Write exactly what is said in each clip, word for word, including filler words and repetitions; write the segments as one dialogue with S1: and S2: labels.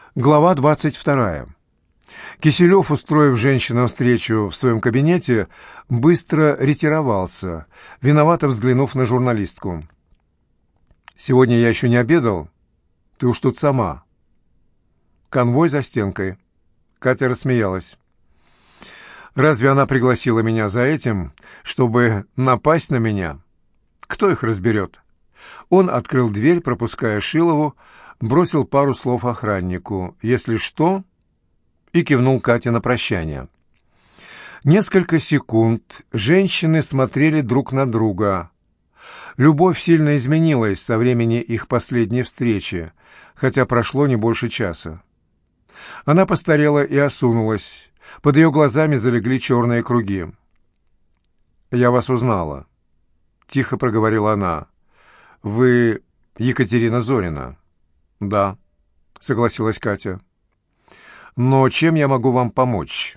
S1: Глава двадцать вторая. Киселев, устроив женщинам встречу в своем кабинете, быстро ретировался, виновато взглянув на журналистку. «Сегодня я еще не обедал. Ты уж тут сама». Конвой за стенкой. Катя рассмеялась. «Разве она пригласила меня за этим, чтобы напасть на меня? Кто их разберет?» Он открыл дверь, пропуская Шилову, бросил пару слов охраннику «если что» и кивнул Кате на прощание. Несколько секунд женщины смотрели друг на друга. Любовь сильно изменилась со времени их последней встречи, хотя прошло не больше часа. Она постарела и осунулась, под ее глазами залегли черные круги. «Я вас узнала», — тихо проговорила она. «Вы Екатерина Зорина?» «Да», — согласилась Катя. «Но чем я могу вам помочь?»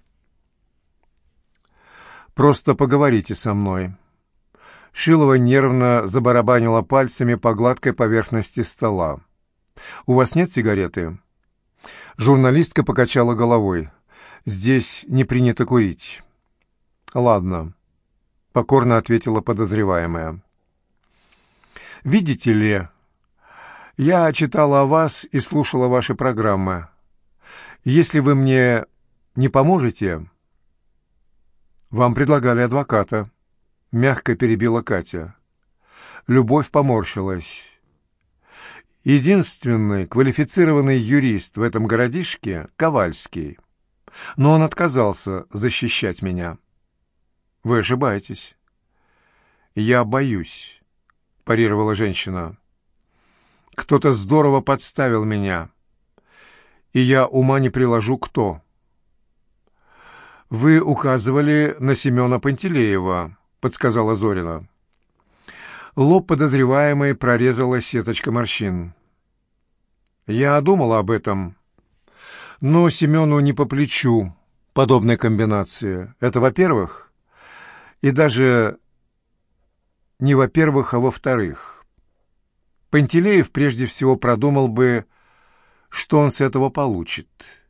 S1: «Просто поговорите со мной». Шилова нервно забарабанила пальцами по гладкой поверхности стола. «У вас нет сигареты?» Журналистка покачала головой. «Здесь не принято курить». «Ладно», — покорно ответила подозреваемая. «Видите ли, я читала о вас и слушала ваши программы. Если вы мне не поможете...» «Вам предлагали адвоката», — мягко перебила Катя. Любовь поморщилась. «Единственный квалифицированный юрист в этом городишке — Ковальский. Но он отказался защищать меня». «Вы ошибаетесь». «Я боюсь», — парировала женщина. «Кто-то здорово подставил меня, и я ума не приложу, кто». «Вы указывали на Семена Пантелеева», — подсказала Зорина. Лоб подозреваемой прорезала сеточка морщин. «Я думала об этом, но Семену не по плечу подобной комбинации. Это во-первых, и даже не во-первых, а во-вторых. Пантелеев прежде всего продумал бы, что он с этого получит.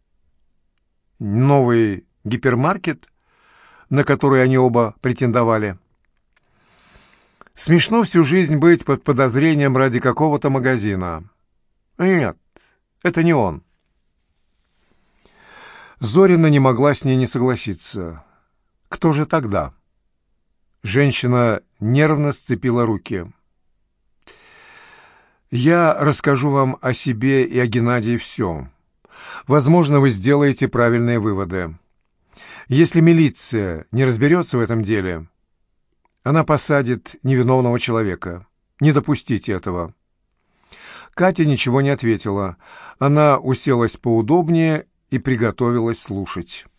S1: Новый гипермаркет, на который они оба претендовали. Смешно всю жизнь быть под подозрением ради какого-то магазина. Нет, это не он». Зорина не могла с ней не согласиться. «Кто же тогда?» Женщина нервно сцепила руки. «Я расскажу вам о себе и о Геннадии все. Возможно, вы сделаете правильные выводы. Если милиция не разберется в этом деле, она посадит невиновного человека. Не допустите этого». Катя ничего не ответила. Она уселась поудобнее и приготовилась слушать.